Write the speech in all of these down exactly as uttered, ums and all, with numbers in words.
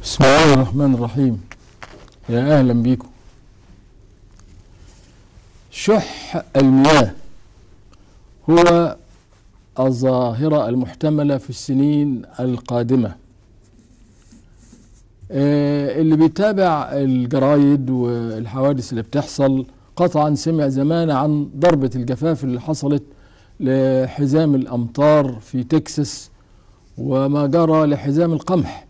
بسم الله الرحمن الرحيم. يا أهلا بيكم. شح المياه هو الظاهرة المحتملة في السنين القادمة. اللي بيتابع الجرايد والحوادث اللي بتحصل قطعا سمع زمان عن ضربة الجفاف اللي حصلت لحزام الأمطار في تكساس، وما جرى لحزام القمح،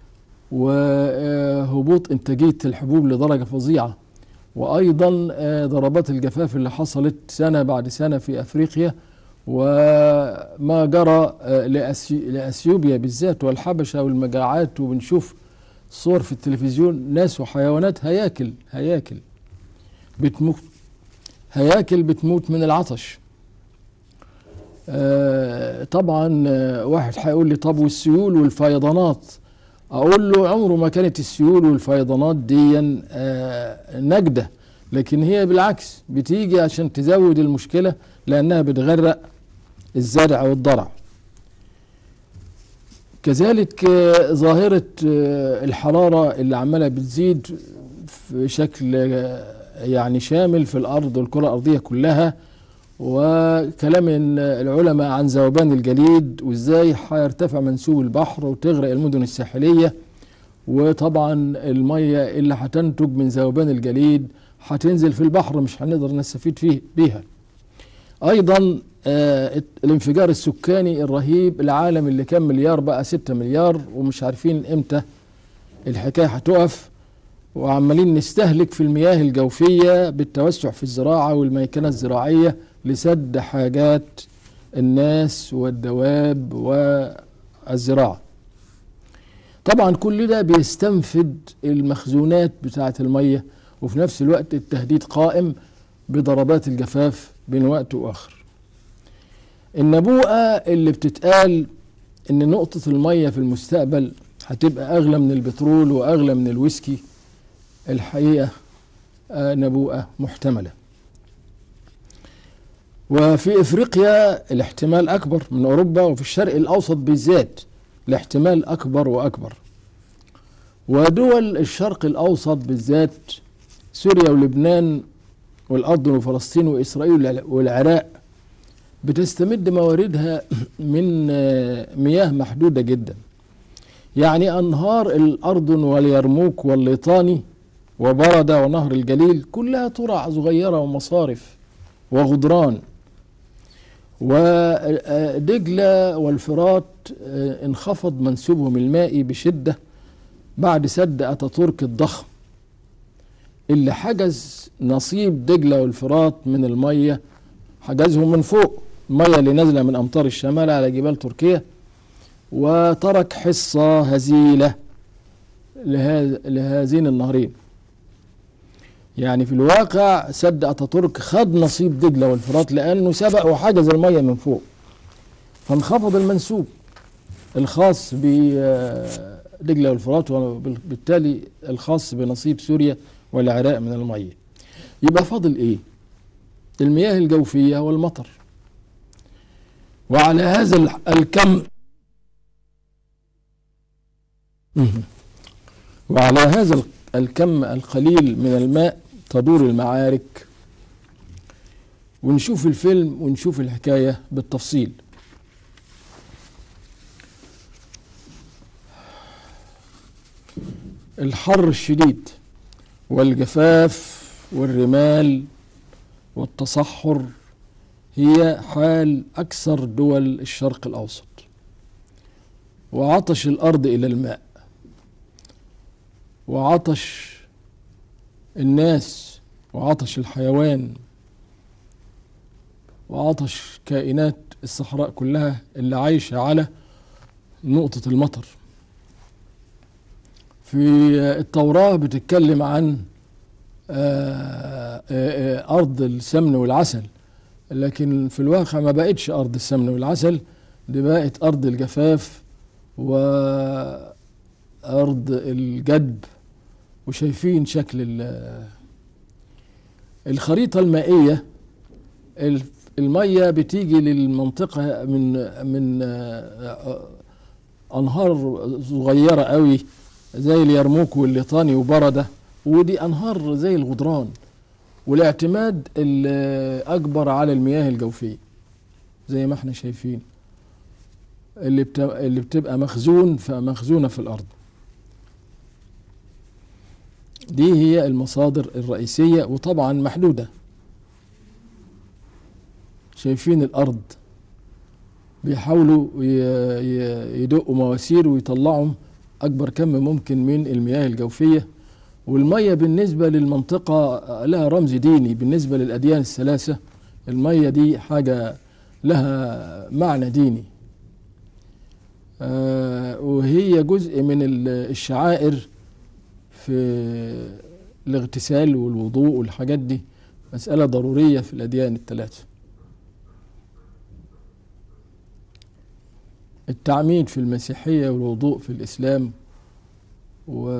وهبوط إنتاجية الحبوب لدرجة فظيعة، وأيضا ضربات الجفاف اللي حصلت سنة بعد سنة في أفريقيا، وما جرى لأثيوبيا بالذات والحبشة والمجاعات. وبنشوف صور في التلفزيون ناس وحيوانات هياكل هياكل بتموت هياكل بتموت من العطش. آه طبعا آه واحد هيقول لي طب والسيول والفيضانات؟ اقول له عمره ما كانت السيول والفيضانات دي آه نجدة، لكن هي بالعكس بتيجي عشان تزود المشكلة، لانها بتغرق الزرع والضرع. كذلك آه ظاهرة آه الحرارة اللي عمالة بتزيد في شكل آه يعني شامل في الارض والكرة الارضية كلها، وكلام العلماء عن ذوبان الجليد وازاي هيرتفع منسوب البحر وتغرق المدن الساحلية، وطبعا المية اللي هتنتج من ذوبان الجليد هتنزل في البحر مش هنقدر نستفيد فيه بيها. ايضا آه الانفجار السكاني الرهيب، العالم اللي كان مليار بقى ستة مليار، ومش عارفين امتى الحكاية هتقف، وعمالين نستهلك في المياه الجوفية بالتوسع في الزراعة والميكنة الزراعية لسد حاجات الناس والدواب والزراعة. طبعا كل ده بيستنفد المخزونات بتاعة المية، وفي نفس الوقت التهديد قائم بضربات الجفاف بين وقت وآخر. النبوءة اللي بتتقال ان نقطة المية في المستقبل هتبقى أغلى من البترول وأغلى من الويسكي، الحقيقة نبوءة محتملة. وفي افريقيا الاحتمال اكبر من اوروبا، وفي الشرق الاوسط بالذات الاحتمال اكبر واكبر. ودول الشرق الاوسط بالذات سوريا ولبنان والاردن وفلسطين واسرائيل والعراق بتستمد مواردها من مياه محدودة جدا. يعني انهار الاردن واليرموك والليطاني وبردة ونهر الجليل كلها ترع صغيرة ومصارف وغدران. ودجلة والفرات انخفض منسوبهم المائي بشدة بعد سد أتاتورك الضخم اللي حجز نصيب دجلة والفرات من المية، حجزهم من فوق المية اللي نازلة من أمطار الشمال على جبال تركيا، وترك حصة هزيلة لهذين النهرين. يعني في الواقع سد أتاتورك خد نصيب دجلة والفرات لأنه سبق وحجز المية من فوق، فانخفض المنسوب الخاص بدجلة والفرات، وبالتالي الخاص بنصيب سوريا والعراق من المية. يبقى فاضل إيه؟ المياه الجوفية والمطر. وعلى هذا الكم وعلى هذا الكم القليل من الماء تدور المعارك. ونشوف الفيلم ونشوف الحكاية بالتفصيل. الحر الشديد والجفاف والرمال والتصحر هي حال أكثر دول الشرق الأوسط، وعطش الأرض إلى الماء، وعطش الناس، وعطش الحيوان، وعطش كائنات الصحراء كلها اللي عايشة على نقطة المطر. في التوراة بتتكلم عن أرض السمن والعسل، لكن في الواقع ما بقتش أرض السمن والعسل، دي بقت أرض الجفاف وأرض الجدب. وشايفين شكل الخريطة المائية، المية بتيجي للمنطقة من من أنهار صغيرة قوي زي اليرموك والليطاني وبردة، ودي أنهار زي الغدران، والاعتماد الأكبر على المياه الجوفية زي ما احنا شايفين اللي اللي بتبقى مخزون فمخزونة في الأرض. دي هي المصادر الرئيسية، وطبعا محدودة. شايفين الأرض بيحاولوا يدقوا مواسير ويطلعوا أكبر كم ممكن من المياه الجوفية. والمية بالنسبة للمنطقة لها رمز ديني، بالنسبة للأديان الثلاثة المية دي حاجة لها معنى ديني، آه وهي جزء من الشعائر في الاغتسال والوضوء والحاجات دي، مسألة ضرورية في الأديان الثلاثة. التعميد في المسيحية والوضوء في الإسلام، و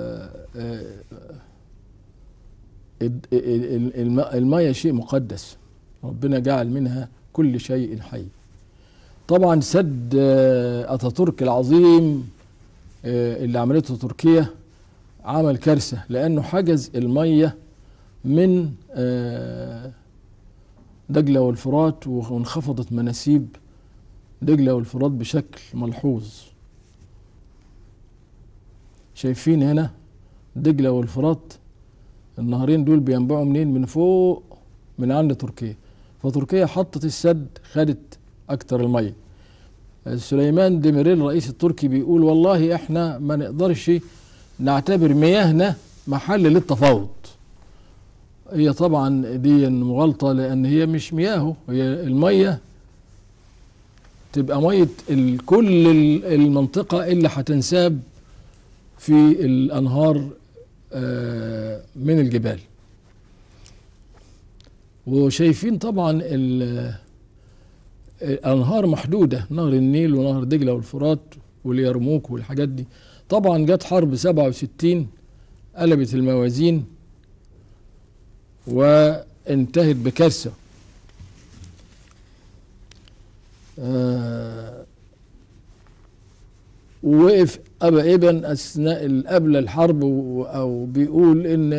المية شيء مقدس، ربنا جعل منها كل شيء حي. طبعا سد أتاتورك العظيم اللي عملته تركيا عمل كارثة، لأنه حجز المية من دجلة والفرات، وانخفضت مناسيب دجلة والفرات بشكل ملحوظ. شايفين هنا دجلة والفرات النهرين دول بينبعوا منين؟ من فوق من عند تركيا، فتركيا حطت السد خدت أكتر المية. سليمان ديميريل الرئيس التركي بيقول والله احنا ما نقدرش نعتبر مياهنا محل للتفاوض. هي طبعا دي مغالطة، لأن هي مش مياهه، هي المية تبقى مية كل المنطقة اللي هتنساب في الأنهار من الجبال. وشايفين طبعا الأنهار محدودة، نهر النيل ونهر دجلة والفرات واليرموك والحاجات دي. طبعا جت حرب سبعة وستين قلبت الموازين وانتهت بكارثة. آه ووقف أبا إبن أثناء قبل الحرب، أو بيقول إن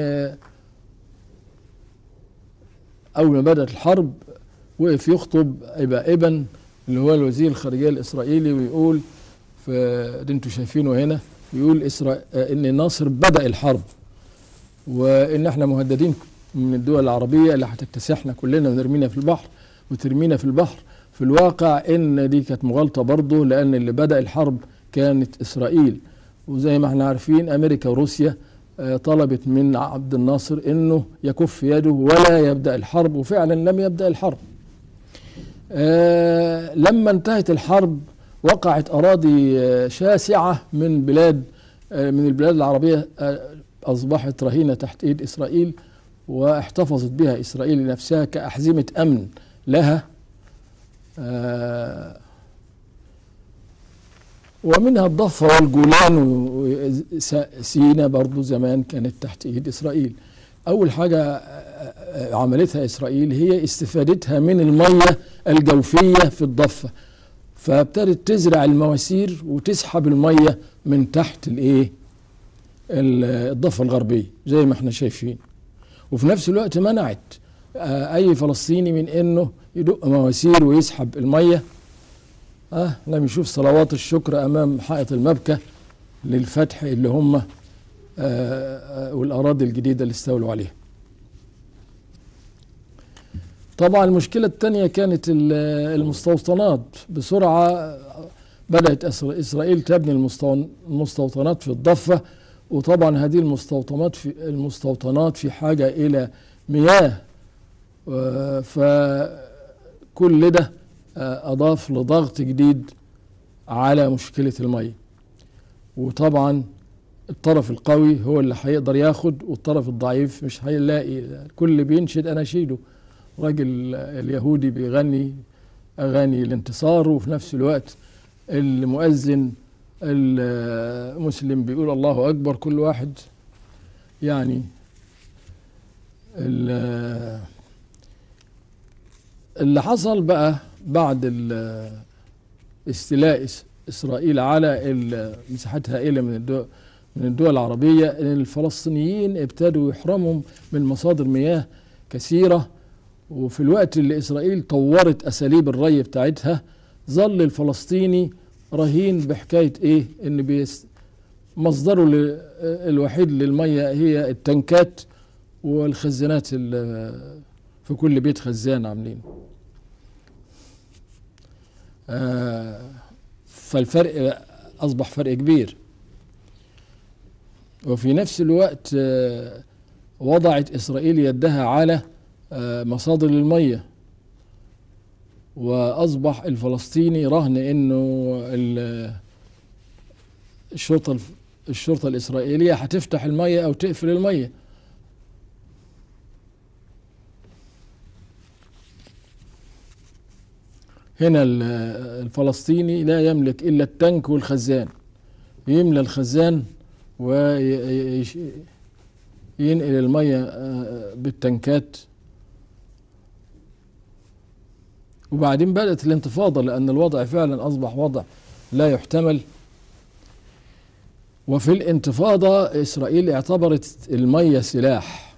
أول ما بدأت الحرب وقف يخطب أبا إبن اللي هو الوزير الخارجية الإسرائيلي، ويقول في اللي انتوا شايفينه هنا، يقول إسرائيل إن النصر بدأ الحرب، وإن احنا مهددين من الدول العربية اللي هتكتسحنا كلنا ونرمينا في البحر وترمينا في البحر. في الواقع إن دي كانت مغالطة برضه، لأن اللي بدأ الحرب كانت إسرائيل. وزي ما احنا عارفين أمريكا وروسيا طلبت من عبد الناصر إنه يكف يده ولا يبدأ الحرب، وفعلا لم يبدأ الحرب. آه لما انتهت الحرب وقعت أراضي شاسعة من بلاد آه من البلاد العربية آه أصبحت رهينة تحت إيد إسرائيل، واحتفظت بها إسرائيل لنفسها كأحزمة أمن لها. آه ومنها الضفة والجولان وسينا برضو زمان كانت تحت إيد إسرائيل. أول حاجة عملتها إسرائيل هي استفادتها من المية الجوفية في الضفة، فابتدت تزرع المواسير وتسحب المية من تحت الإيه الضفة الغربية زي ما احنا شايفين. وفي نفس الوقت منعت أي فلسطيني من إنه يدق مواسير ويسحب المية. اه احنا بنشوف صلوات الشكر امام حائط المبكى للفتح اللي هم آه آه والاراضي الجديده اللي استولوا عليها. طبعا المشكله الثانيه كانت المستوطنات. بسرعه بدات اسرائيل تبني المستوطنات في الضفه، وطبعا هذه المستوطنات في المستوطنات في حاجه الى مياه، آه فكل ده أضاف لضغط جديد على مشكلة المية. وطبعا الطرف القوي هو اللي هيقدر ياخد، والطرف الضعيف مش هيلاقي. كل بينشد أناشيده، راجل اليهودي بيغني أغاني الانتصار، وفي نفس الوقت المؤذن المسلم بيقول الله أكبر. كل واحد يعني اللي حصل بقى بعد استيلاء إسرائيل على مساحات هائلة من من الدول العربية إن الفلسطينيين ابتدوا يحرموا من مصادر مياه كثيرة، وفي الوقت اللي إسرائيل طورت أساليب الري بتاعتها ظل الفلسطيني رهين بحكاية إيه؟ إن بيس مصدره الوحيد للمية هي التنكات والخزانات في كل بيت خزان عاملينه. آه فالفرق أصبح فرق كبير. وفي نفس الوقت آه وضعت إسرائيل يدها على آه مصادر المية، وأصبح الفلسطيني رهن إنه الشرطة الشرطة الإسرائيلية هتفتح المية أو تقفل المية. هنا الفلسطيني لا يملك إلا التنك والخزان، يملى الخزان وينقل المية بالتنكات. وبعدين بدأت الانتفاضة لأن الوضع فعلا أصبح وضع لا يحتمل. وفي الانتفاضة إسرائيل اعتبرت المية سلاح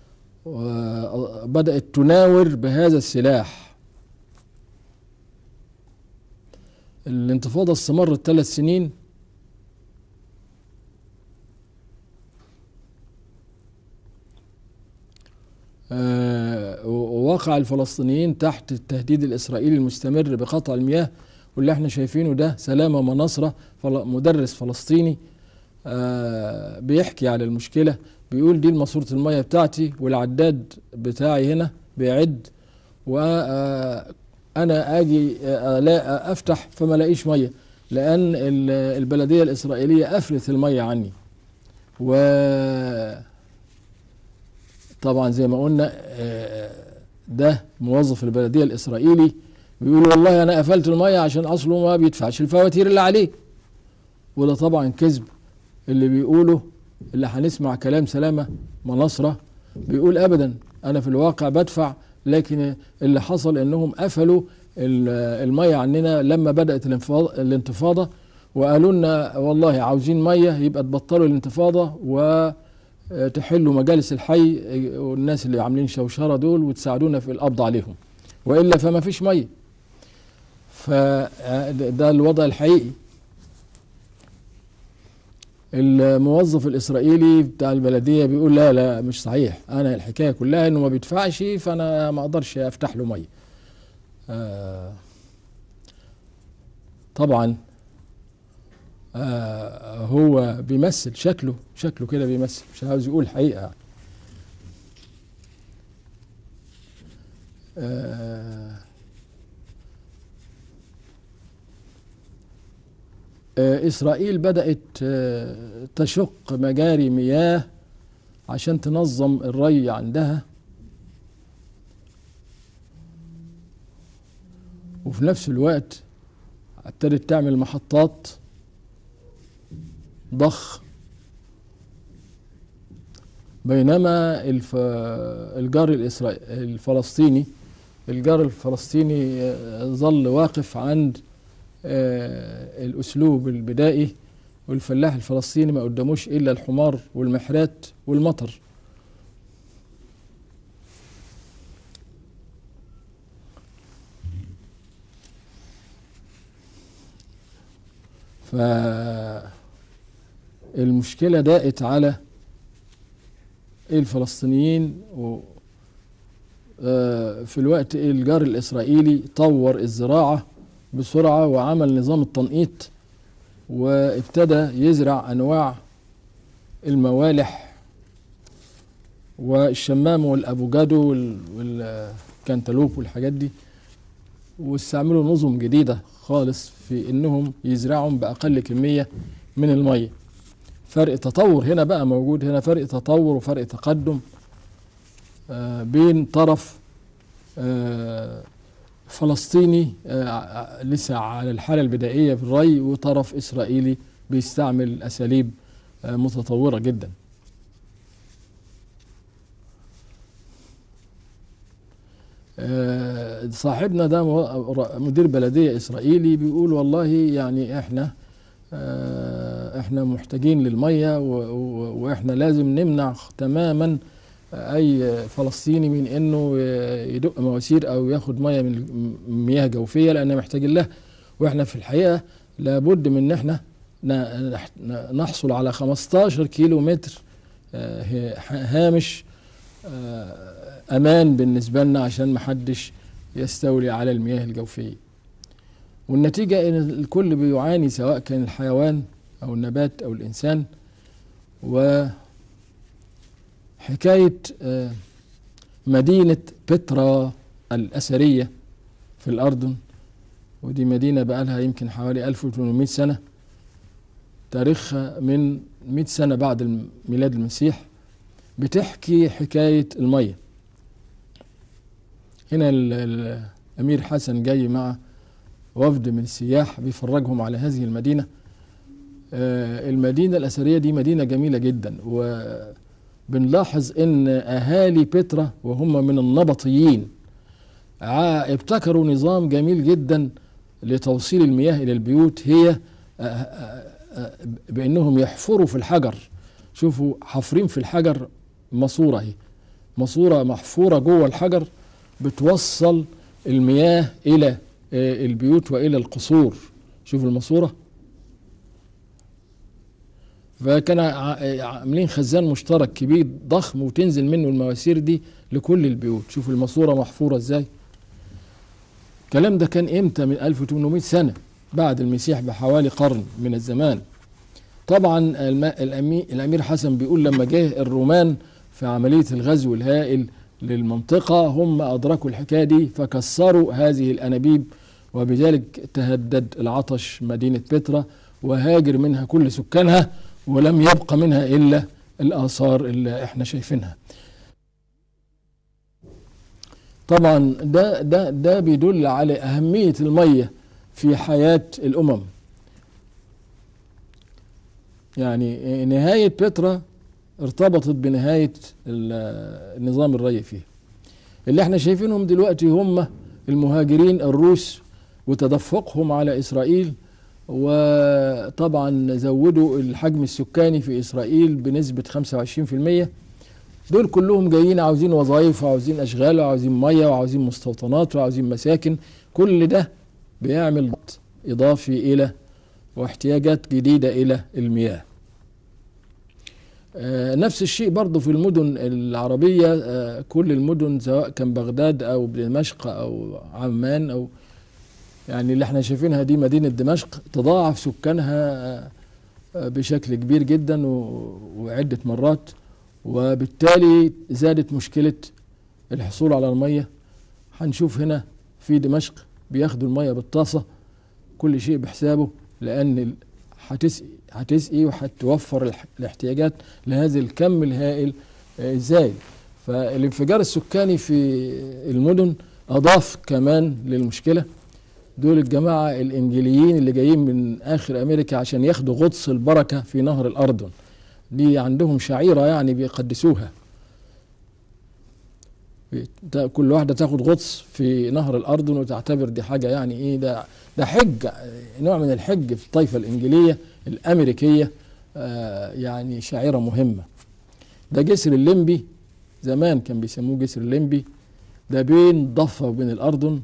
وبدأت تناور بهذا السلاح. الانتفاضة استمرت ثلاث سنين، ووقع الفلسطينيين تحت التهديد الإسرائيلي المستمر بقطع المياه. واللي احنا شايفينه ده سلامة مناصرة مدرس فلسطيني بيحكي على المشكلة، بيقول دي ماسورة المياه بتاعتي والعداد بتاعي هنا بيعد، وأنا أجي لا أفتح فما لاقيش مية لأن البلدية الإسرائيلية قفلت المية عني. وطبعا زي ما قلنا ده موظف البلدية الإسرائيلي بيقول والله أنا قفلت المية عشان أصله ما بيدفعش الفواتير اللي عليه. وده طبعا كذب. اللي بيقوله اللي هنسمع كلام سلامة مناصرة بيقول أبدا أنا في الواقع بدفع، لكن اللي حصل إنهم قفلوا المية عننا لما بدأت الانتفاضة، وقالوا لنا والله عاوزين مية يبقى تبطلوا الانتفاضة وتحلوا مجالس الحي والناس اللي عاملين شوشرة دول وتساعدونا في القبض عليهم، وإلا فما فيش مية. فده الوضع الحقيقي. الموظف الإسرائيلي بتاع البلدية بيقول لا لا مش صحيح، أنا الحكاية كلها إنه ما بيدفعش فأنا ما أقدرش أفتح له مية. آه طبعا آه هو بيمثل شكله شكله كده بيمثل، مش عاوز يقول حقيقة. آه إسرائيل بدأت تشق مجاري مياه عشان تنظم الري عندها، وفي نفس الوقت ابتدت تعمل محطات ضخ. بينما الجار الفلسطيني الجار الفلسطيني ظل واقف عند آه الأسلوب البدائي، والفلاح الفلسطيني ما قدموش إلا الحمار والمحرات والمطر. فالمشكلة داءت على الفلسطينيين. آه في الوقت الجار الإسرائيلي طور الزراعة بسرعة وعمل نظام التنقيط، وابتدى يزرع أنواع الموالح والشمام والأفوكادو والكنتالوب والحاجات دي، واستعملوا نظم جديدة خالص في إنهم يزرعهم بأقل كمية من المية. فرق تطور هنا بقى موجود، هنا فرق تطور وفرق تقدم آه بين طرف آه فلسطيني آه لسه على الحالة البدائية في الري، وطرف إسرائيلي بيستعمل أساليب آه متطورة جدا. آه صاحبنا ده مدير بلدية إسرائيلي بيقول والله يعني إحنا آه احنا محتاجين للميه، واحنا لازم نمنع تماما اي فلسطيني من انه يدق مواسير او ياخد ميه من مياه جوفيه، لان محتاجين لها. واحنا في الحقيقه لابد من ان احنا نحصل على خمستاشر كيلو متر هامش امان بالنسبه لنا عشان ما حدش يستولي على المياه الجوفيه. والنتيجه ان الكل بيعاني، سواء كان الحيوان او النبات او الانسان. وحكايه مدينه بترا الاثريه في الاردن، ودي مدينه بقى لها يمكن حوالي ألف وثمانمائة سنه، تاريخها من مئة سنه بعد ميلاد المسيح، بتحكي حكايه الميه. هنا الامير حسن جاي مع وفد من السياح بيفرجهم على هذه المدينه. المدينه الاثريه دي مدينه جميله جدا، وبنلاحظ ان اهالي بترا وهم من النبطيين ابتكروا نظام جميل جدا لتوصيل المياه الى البيوت، هي بانهم يحفروا في الحجر. شوفوا حافرين في الحجر ماسوره، اهي ماسوره محفوره جوه الحجر بتوصل المياه الى البيوت والى القصور. شوفوا الماسوره. فكان عاملين خزان مشترك كبير ضخم وتنزل منه المواسير دي لكل البيوت. شوفوا الماسوره محفوره ازاي. الكلام ده كان امتى؟ من ألف وثمانمائة سنه بعد المسيح بحوالي قرن من الزمان. طبعا الامير حسن بيقول لما جه الرومان في عمليه الغزو الهائل للمنطقه، هم ادركوا الحكايه دي فكسروا هذه الانابيب، وبذلك تهدد العطش مدينه بترا وهاجر منها كل سكانها، ولم يبق منها الا الاثار اللي احنا شايفينها. طبعا ده ده ده بيدل على اهميه الميه في حياه الامم. يعني نهايه بترا ارتبطت بنهايه النظام الري فيه. اللي احنا شايفينهم دلوقتي هم المهاجرين الروس وتدفقهم على اسرائيل، وطبعا زودوا الحجم السكاني في اسرائيل بنسبه خمسة وعشرين بالمئة. دول كلهم جايين عاوزين وظائف وعاوزين اشغال وعاوزين ميه وعاوزين مستوطنات وعاوزين مساكن. كل ده بيعمل ضغط اضافي الى واحتياجات جديده الى المياه. آه نفس الشيء برضه في المدن العربيه. آه كل المدن سواء كان بغداد او دمشق او عمان، او يعني اللي احنا شايفينها دي مدينه دمشق تضاعف سكانها آه بشكل كبير جدا وعده مرات، وبالتالي زادت مشكله الحصول على الميه. هنشوف هنا في دمشق بياخدوا الميه بالطاسه، كل شيء بحسابه، لان هتسقي هتسقي وهتوفر الاحتياجات لهذا الكم الهائل ازاي. فالانفجار السكاني في المدن اضاف كمان للمشكله. دول الجماعه الانجيليين اللي جايين من اخر امريكا عشان ياخدوا غطس البركه في نهر الاردن، دي عندهم شعيره يعني بيقدسوها. كل واحده تاخد غطس في نهر الاردن وتعتبر دي حاجه يعني ايه، ده ده حج، نوع من الحج في الطائفه الانجيليه الامريكيه. آه يعني شعيره مهمه. ده جسر الليمبي، زمان كان بيسموه جسر الليمبي، ده بين ضفه وبين الاردن.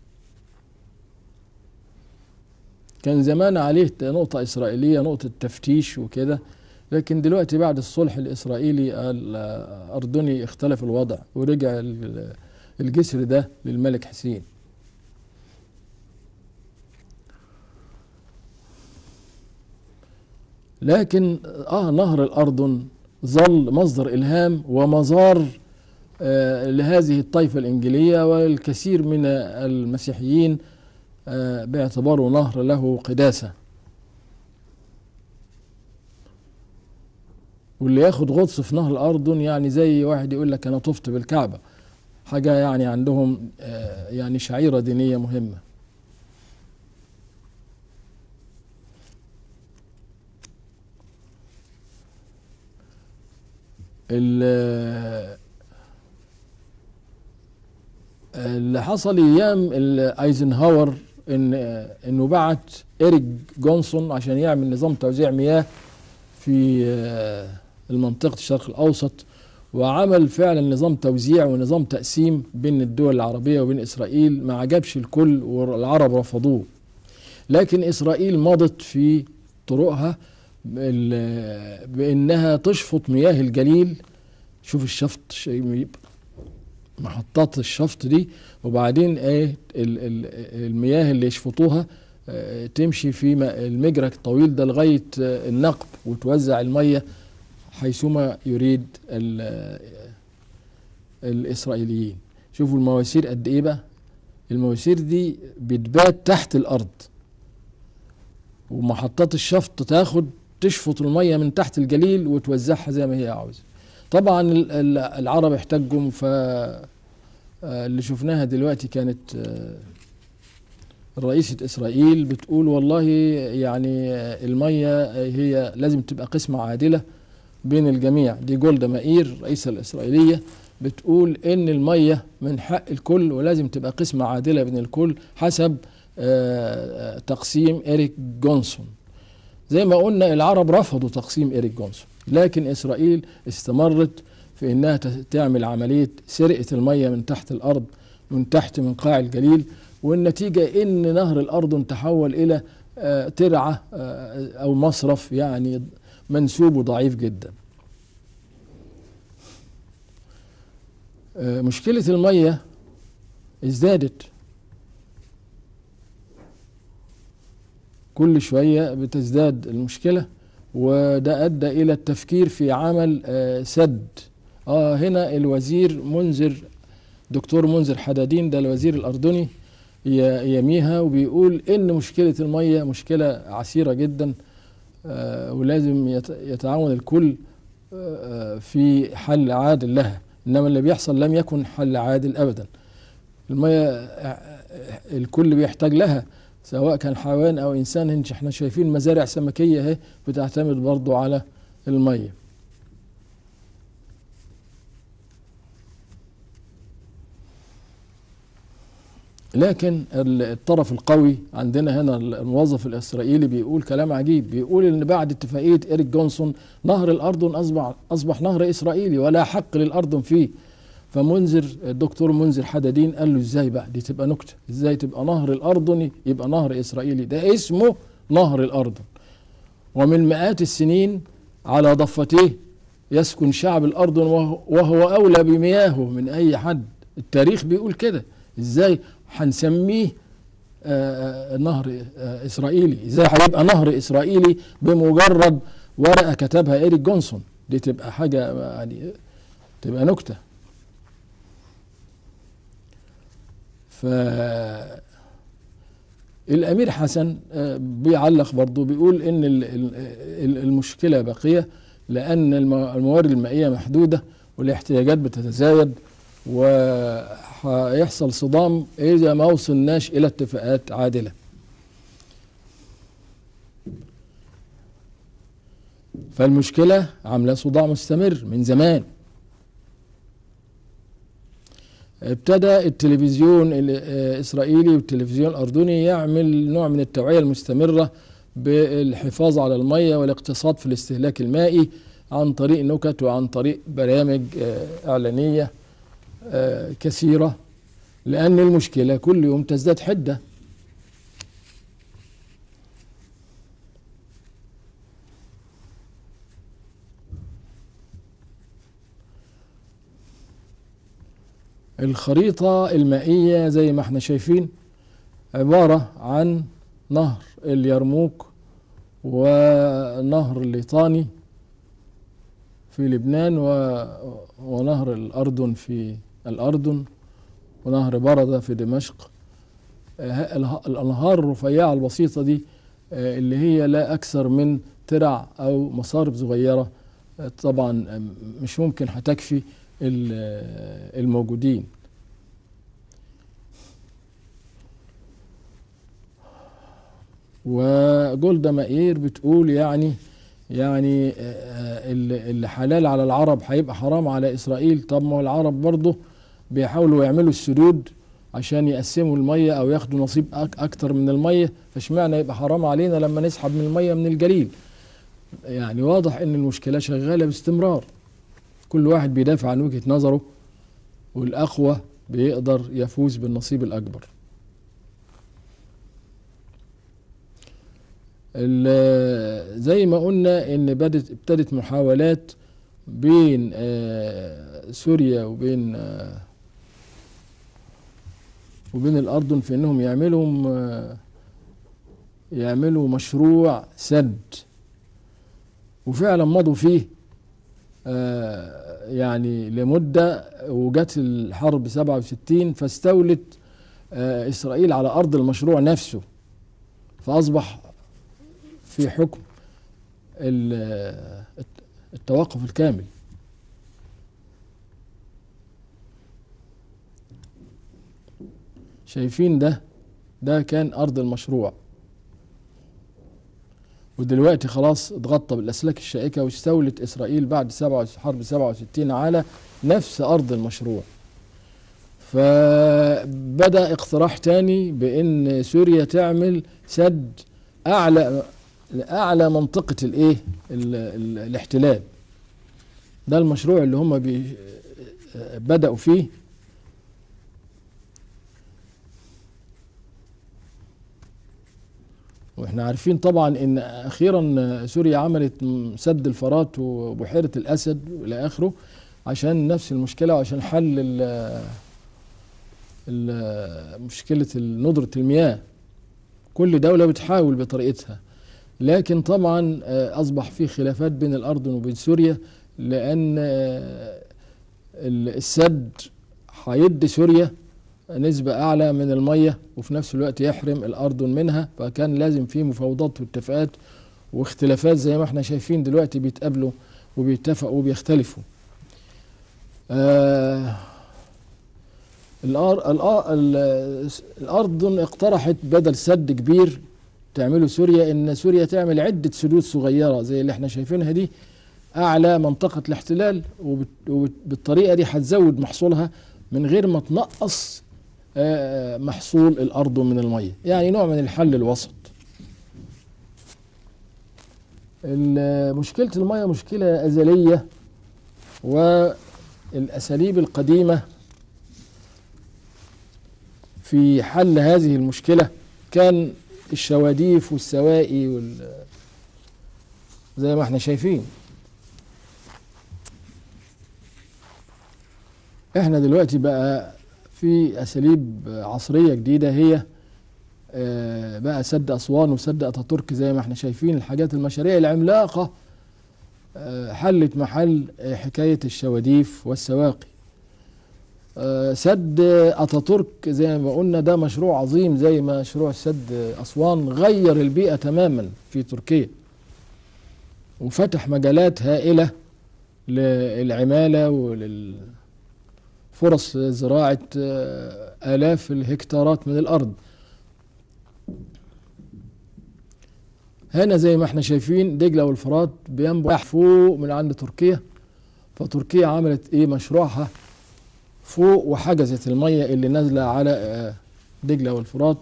كان زمان عليه نقطه اسرائيليه، نقطه تفتيش وكده، لكن دلوقتي بعد الصلح الإسرائيلي الأردني اختلف الوضع ورجع الجسر ده للملك حسين. لكن آه نهر الأردن ظل مصدر إلهام ومزار آه لهذه الطائفة الإنجيلية، والكثير من المسيحيين آه باعتباره نهر له قداسة. واللي ياخد غطس في نهر الأردن يعني زي واحد يقول لك أنا طفت بالكعبة، حاجة يعني عندهم آه يعني شعيرة دينية مهمة. اللي حصل ايام ايزنهاور ان انه بعت إريك جونسون عشان يعمل نظام توزيع مياه في المنطقة الشرق الأوسط، وعمل فعلا نظام توزيع ونظام تقسيم بين الدول العربية وبين إسرائيل. ما عجبش الكل والعرب رفضوه، لكن إسرائيل مضت في طرقها بأنها تشفط مياه الجليل. شوف الشفط، محطات الشفط دي، وبعدين ايه المياه اللي يشفطوها تمشي في المجرى الطويل ده لغاية النقب، وتوزع المية حيثما يريد الإسرائيليين. شوفوا المواسير قد ايه بقى. المواسير دي بتبات تحت الأرض، ومحطات الشفط تاخد تشفط المية من تحت الجليل وتوزعها زي ما هي عاوزة. طبعا العرب احتجوا، فاللي شفناها دلوقتي كانت رئيسة إسرائيل بتقول والله يعني المية هي لازم تبقى قسمة عادلة بين الجميع. دي جولدا مائير الرئيسة الإسرائيلية بتقول إن المية من حق الكل ولازم تبقى قسمة عادلة بين الكل حسب تقسيم إريك جونسون. زي ما قلنا العرب رفضوا تقسيم إريك جونسون، لكن إسرائيل استمرت في إنها تعمل عملية سرقة المية من تحت الأرض، من تحت من قاع الجليل، والنتيجة إن نهر الأردن تحول إلى ترعة أو مصرف يعني منسوبه ضعيف جدا. مشكلة المية ازدادت، كل شوية بتزداد المشكلة، وده أدى إلى التفكير في عمل سد. آه هنا الوزير منذر، دكتور منذر حدادين، ده الوزير الأردني يميها، وبيقول إن مشكلة المية مشكلة عسيرة جدا، آه ولازم يتعاون الكل آه في حل عادل لها. إنما اللي بيحصل لم يكن حل عادل أبدا. المية الكل بيحتاج لها، سواء كان حيوان أو إنسان. احنا شايفين مزارع سمكية اهي بتعتمد برضو على المية. لكن الطرف القوي عندنا هنا الموظف الإسرائيلي بيقول كلام عجيب، بيقول إن بعد اتفاقية إريك جونسون نهر الأردن أصبح أصبح نهر إسرائيلي ولا حق للأردن فيه. فمنذر الدكتور منذر حدادين قال له ازاي بقى دي تبقى نكتة، ازاي تبقى نهر الأردن يبقى نهر إسرائيلي؟ ده اسمه نهر الأردن، ومن مئات السنين على ضفتيه يسكن شعب الأردن وهو أولى بمياهه من أي حد. التاريخ بيقول كده، ازاي هنسميه آه نهر آه إسرائيلي؟ ازاي هيبقى نهر إسرائيلي بمجرد ورقة كتبها إريك جونسون؟ دي تبقى حاجة يعني تبقى نكتة. فالأمير حسن بيعلق برضو بيقول إن المشكلة باقية، لأن الموارد المائية محدودة والاحتياجات بتتزايد، وهيحصل صدام إذا ما وصلناش إلى اتفاقات عادلة. فالمشكلة عاملة صداع مستمر من زمان. ابتدى التلفزيون الإسرائيلي والتلفزيون الأردني يعمل نوع من التوعية المستمرة بالحفاظ على المية والاقتصاد في الاستهلاك المائي عن طريق نكت وعن طريق برامج إعلانية كثيرة، لأن المشكلة كل يوم تزداد حدة. الخريطة المائية زي ما احنا شايفين عبارة عن نهر اليرموك ونهر الليطاني في لبنان، ونهر الأردن في الأردن، ونهر بردة في دمشق. الأنهار الرفيعة البسيطة دي اللي هي لا أكثر من ترع أو مصارف صغيرة، طبعا مش ممكن هتكفي الموجودين. وجولدا مائير بتقول يعني يعني اللي حلال على العرب هيبقى حرام على إسرائيل. طب ما العرب برضه بيحاولوا يعملوا السدود عشان يقسموا المية أو ياخدوا نصيب أكتر من المية، فاشمعنى يبقى حرام علينا لما نسحب من المية من الجليل؟ يعني واضح ان المشكلة شغالة باستمرار، كل واحد بيدافع عن وجهة نظره، والأقوى بيقدر يفوز بالنصيب الأكبر. زي ما قلنا ان بدت ابتدت محاولات بين آه سوريا وبين آه وبين الأردن في انهم يعملوا آه يعملوا مشروع سد، وفعلا مضوا فيه آه يعني لمدة، وجت الحرب سبعة وستين فاستولت آه إسرائيل على أرض المشروع نفسه، فأصبح في حكم التوقف الكامل. شايفين ده ده كان أرض المشروع، ودلوقتي خلاص اتغطى بالأسلاك الشائكة، واستولت إسرائيل بعد سبعة حرب سبعة وستين على نفس أرض المشروع. فبدأ اقتراح تاني بأن سوريا تعمل سد أعلى أعلى منطقة الإيه الاحتلال. ده المشروع اللي هم بدأوا فيه. واحنا عارفين طبعا ان اخيرا سوريا عملت سد الفرات وبحيرة الاسد والى اخره عشان نفس المشكلة، وعشان حل مشكلة ندرة المياه. كل دولة بتحاول بطريقتها، لكن طبعا اصبح في خلافات بين الاردن وبين سوريا، لان السد هيدي سوريا نسبة أعلى من المية وفي نفس الوقت يحرم الأردن منها، فكان لازم في مفاوضات واتفاقات واختلافات زي ما احنا شايفين دلوقتي بيتقابلوا وبيتفقوا وبيختلفوا. آه الأردن اقترحت بدل سد كبير تعمله سوريا إن سوريا تعمل عدة سدود صغيرة زي اللي احنا شايفينها دي أعلى منطقة الاحتلال، وبالطريقة دي هتزود محصولها من غير ما تنقص محصول الأردن من المية، يعني نوع من الحل الوسط. مشكلة المية مشكلة أزلية، والأساليب القديمة في حل هذه المشكلة كان الشواديف والسوائي وال زي ما احنا شايفين. احنا دلوقتي بقى في اساليب عصريه جديده، هي بقى سد اسوان وسد اتاتورك زي ما احنا شايفين. الحاجات المشاريع العملاقه حلت محل حكايه الشواديف والسواقي. سد اتاتورك زي ما قلنا ده مشروع عظيم، زي ما مشروع سد اسوان غير البيئه تماما في تركيا، وفتح مجالات هائله للعماله ولل فرص زراعة آلاف الهكتارات من الأرض. هنا زي ما احنا شايفين دجلة والفرات بينبع فوق من عند تركيا، فتركيا عملت ايه مشروعها فوق وحجزت المية اللي نازلة على دجلة والفرات،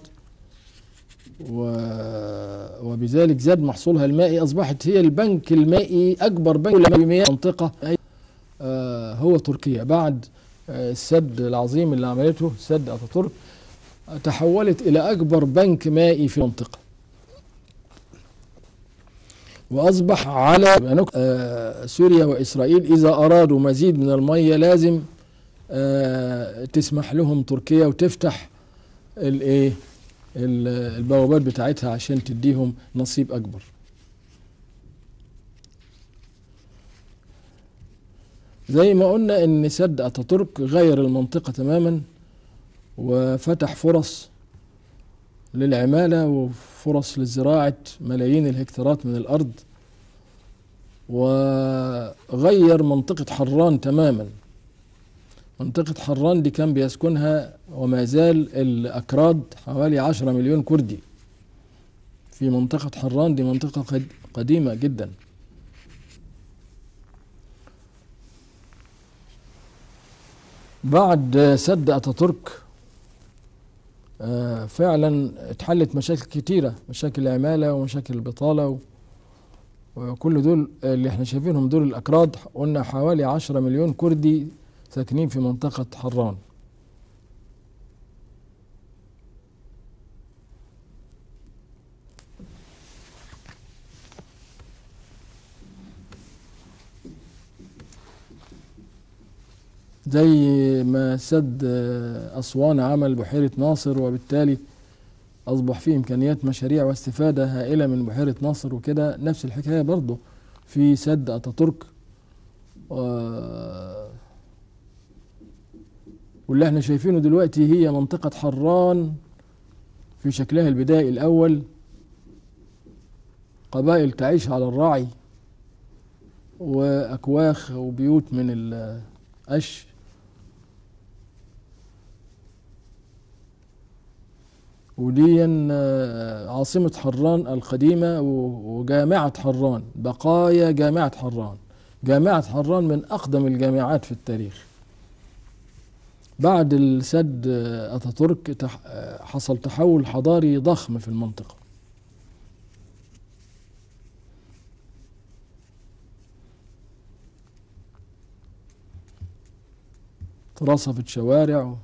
وبذلك زاد محصولها المائي. أصبحت هي البنك المائي أكبر بنك المائي منطقة هو تركيا. بعد السد العظيم اللي عملته سد اتاتورك تحولت الى اكبر بنك مائي في المنطقه، واصبح على سوريا واسرائيل اذا ارادوا مزيد من الميه لازم تسمح لهم تركيا وتفتح الايه البوابات بتاعتها عشان تديهم نصيب اكبر. زي ما قلنا ان سد اتاتورك غير المنطقة تماما، وفتح فرص للعمالة وفرص لزراعة ملايين الهكتارات من الارض، وغير منطقة حران تماما. منطقة حران دي كان بيسكنها وما زال الاكراد حوالي عشرة مليون كردي في منطقة حران، دي منطقة قديمة جدا. بعد سد اتاتورك فعلا اتحلت مشاكل كتيرة، مشاكل العمالة ومشاكل البطالة وكل دول اللي احنا شايفينهم دول الأكراد، قلنا حوالي عشرة مليون كردي ساكنين في منطقة حران. زي ما سد أسوان عمل بحيرة ناصر، وبالتالي أصبح فيه إمكانيات مشاريع واستفادة هائلة من بحيرة ناصر، وكده نفس الحكاية برضه في سد أتاتورك. واللي احنا شايفينه دلوقتي هي منطقة حران في شكلها البدائي الأول، قبائل تعيش على الراعي وأكواخ وبيوت من القش. ودي عاصمة حران القديمة وجامعة حران، بقايا جامعة حران. جامعة حران من أقدم الجامعات في التاريخ. بعد السد أتاتورك حصل تحول حضاري ضخم في المنطقة. اترصفت شوارع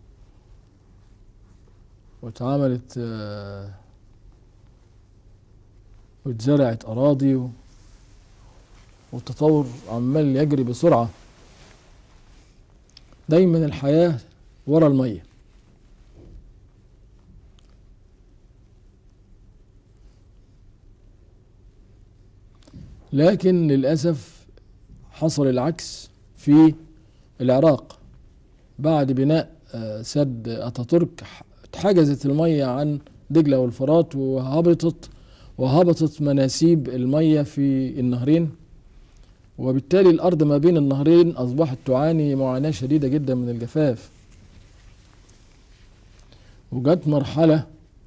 واتعملت واتزرعت أراضي، والتطور عمال يجري بسرعة. دايما الحياة ورا المية. لكن للأسف حصل العكس في العراق. بعد بناء سد أتاتورك اتحجزت المية عن دجلة والفرات، وهبطت وهبطت مناسيب المية في النهرين، وبالتالي الأرض ما بين النهرين أصبحت تعاني معاناة شديدة جدا من الجفاف. وجت مرحلة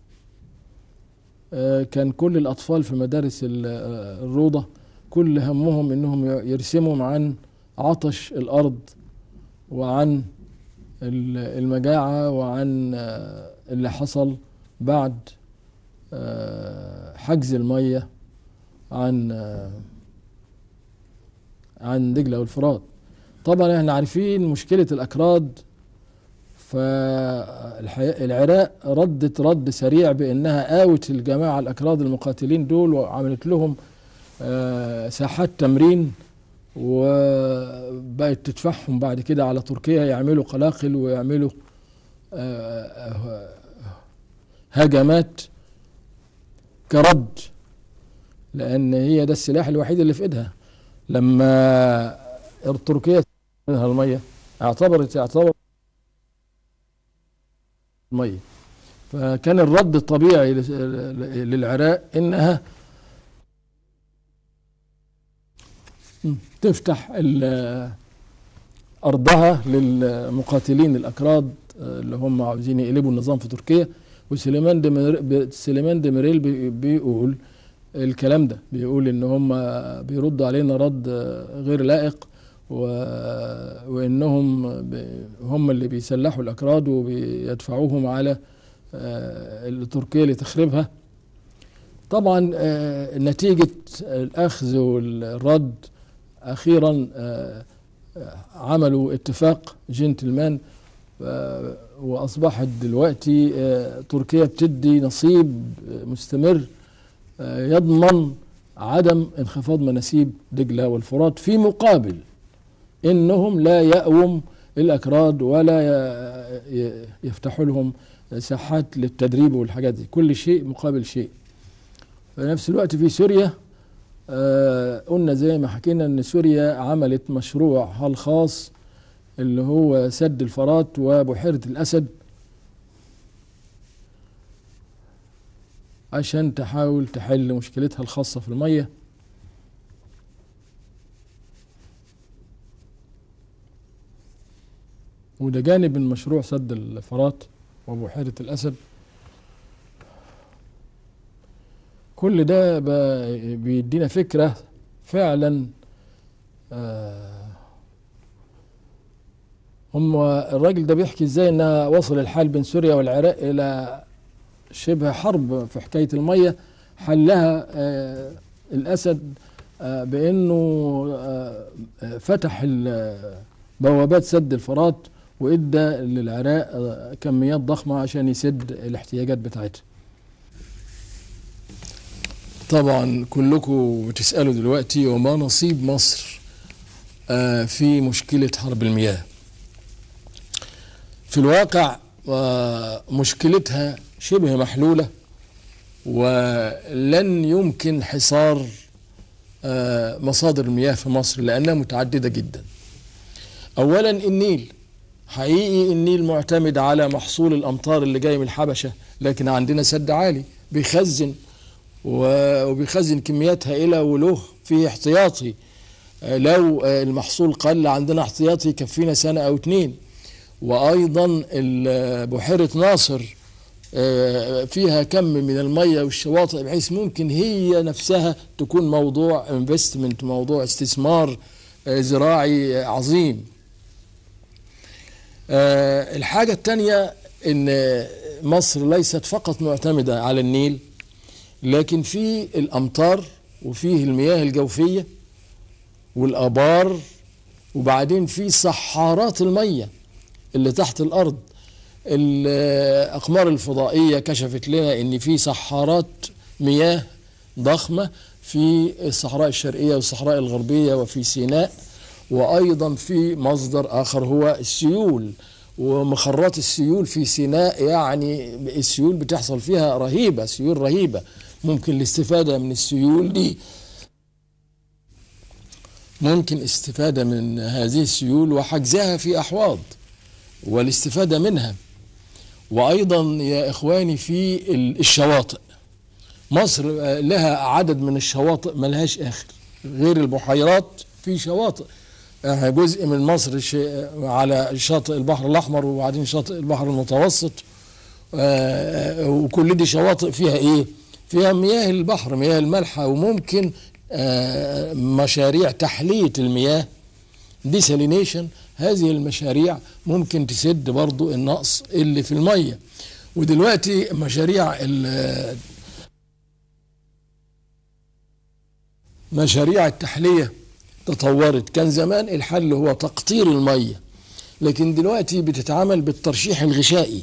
كان كل الأطفال في مدارس الروضة كل همهم إنهم يرسموا عن عطش الأرض وعن المجاعة وعن اللي حصل بعد حجز المية عن عن دجلة والفرات. طبعا احنا عارفين مشكلة الأكراد، فالعراق ردت رد سريع بأنها آوت الجماعة الأكراد المقاتلين دول وعملت لهم ساحات تمرين، وبقت تدفعهم بعد كده على تركيا يعملوا قلاقل ويعملوا هجمات كرد، لأن هي ده السلاح الوحيد اللي في إيدها. لما تركيا منها المية اعتبرت اعتبر المية، فكان الرد الطبيعي للعراق إنها تفتح أرضها للمقاتلين الأكراد اللي هم عاوزين يقلبوا النظام في تركيا. وسليمان دمير سليمان ديميريل بيقول الكلام ده، بيقول إن هم بيردوا علينا رد غير لائق، وإنهم هم اللي بيسلحوا الأكراد وبيدفعوهم على تركيا لتخريبها. طبعا نتيجة الأخذ والرد أخيرا عملوا اتفاق جنتلمان، وأصبحت دلوقتي تركيا بتدي نصيب مستمر يضمن عدم انخفاض مناسيب دجلة والفرات، في مقابل إنهم لا يأوم الأكراد ولا يفتحوا لهم ساحات للتدريب والحاجات دي، كل شيء مقابل شيء. في نفس الوقت في سوريا آه قلنا زي ما حكينا ان سوريا عملت مشروعها الخاص اللي هو سد الفرات وبحيرة الأسد عشان تحاول تحل مشكلتها الخاصة في المية. وده جانب من مشروع سد الفرات وبحيرة الأسد. كل ده بيدينا فكرة فعلا. آه هم الراجل ده بيحكي ازاي انها وصل الحال بين سوريا والعراق الى شبه حرب في حكاية المية، حلها آه الأسد بأنه فتح بوابات سد الفرات وإدى للعراق كميات ضخمة عشان يسد الاحتياجات بتاعتها. طبعا كلكم بتسألوا دلوقتي وما نصيب مصر في مشكلة حرب المياه. في الواقع مشكلتها شبه محلولة، ولن يمكن حصار مصادر المياه في مصر لأنها متعددة جدا. أولا النيل، حقيقي النيل معتمد على محصول الأمطار اللي جاي من الحبشة، لكن عندنا سد عالي بيخزن وبيخزن كميات هائلة وله فيه احتياطي، لو المحصول قل عندنا احتياطي يكفينا سنة أو اتنين. وأيضا بحيرة ناصر فيها كم من المية والشواطئ بحيث ممكن هي نفسها تكون موضوع انفستمنت، موضوع استثمار زراعي عظيم. الحاجة الثانية ان مصر ليست فقط معتمدة على النيل، لكن في الأمطار وفيه المياه الجوفية والآبار، وبعدين في صحارات المية اللي تحت الأرض. الأقمار الفضائية كشفت لنا ان في صحارات مياه ضخمة في الصحراء الشرقية والصحراء الغربية وفي سيناء، وأيضا في مصدر آخر هو السيول ومخرات السيول في سيناء. يعني السيول بتحصل فيها رهيبة، سيول رهيبة. ممكن الاستفادة من السيول دي، ممكن استفادة من هذه السيول وحجزها في أحواض والاستفادة منها. وأيضا يا إخواني في الشواطئ، مصر لها عدد من الشواطئ ملهاش آخر، غير البحيرات في شواطئ. جزء من مصر على شاطئ البحر الأحمر وبعدين شاطئ البحر المتوسط، وكل دي شواطئ فيها إيه؟ فيها مياه البحر، مياه المالحة، وممكن مشاريع تحلية المياه ديسالينيشن. هذه المشاريع ممكن تسد برضو النقص اللي في المية. ودلوقتي مشاريع مشاريع التحلية تطورت. كان زمان الحل هو تقطير المية، لكن دلوقتي بتتعامل بالترشيح الغشائي.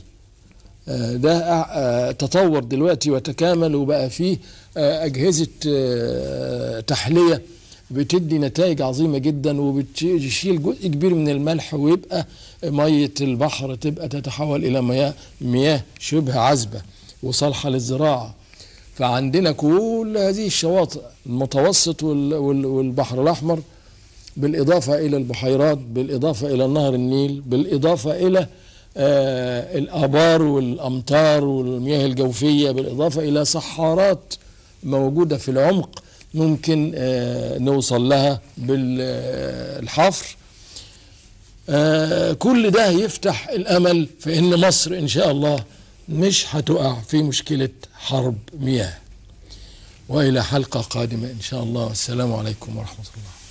ده تطور دلوقتي وتكامل، وبقى فيه أجهزة تحلية بتدي نتائج عظيمة جدا وبتشيل جزء كبير من الملح، ويبقى مية البحر تبقى تتحول إلى مياه مياه شبه عذبة وصالحة للزراعة. فعندنا كل هذه الشواطئ، المتوسط والبحر الأحمر، بالإضافة إلى البحيرات، بالإضافة إلى نهر النيل، بالإضافة إلى آه الآبار والأمطار والمياه الجوفية، بالإضافة إلى صحارات موجودة في العمق ممكن آه نوصل لها بالحفر. آه كل ده يفتح الأمل في أن مصر إن شاء الله مش هتقع في مشكلة حرب مياه. وإلى حلقة قادمة إن شاء الله، والسلام عليكم ورحمة الله.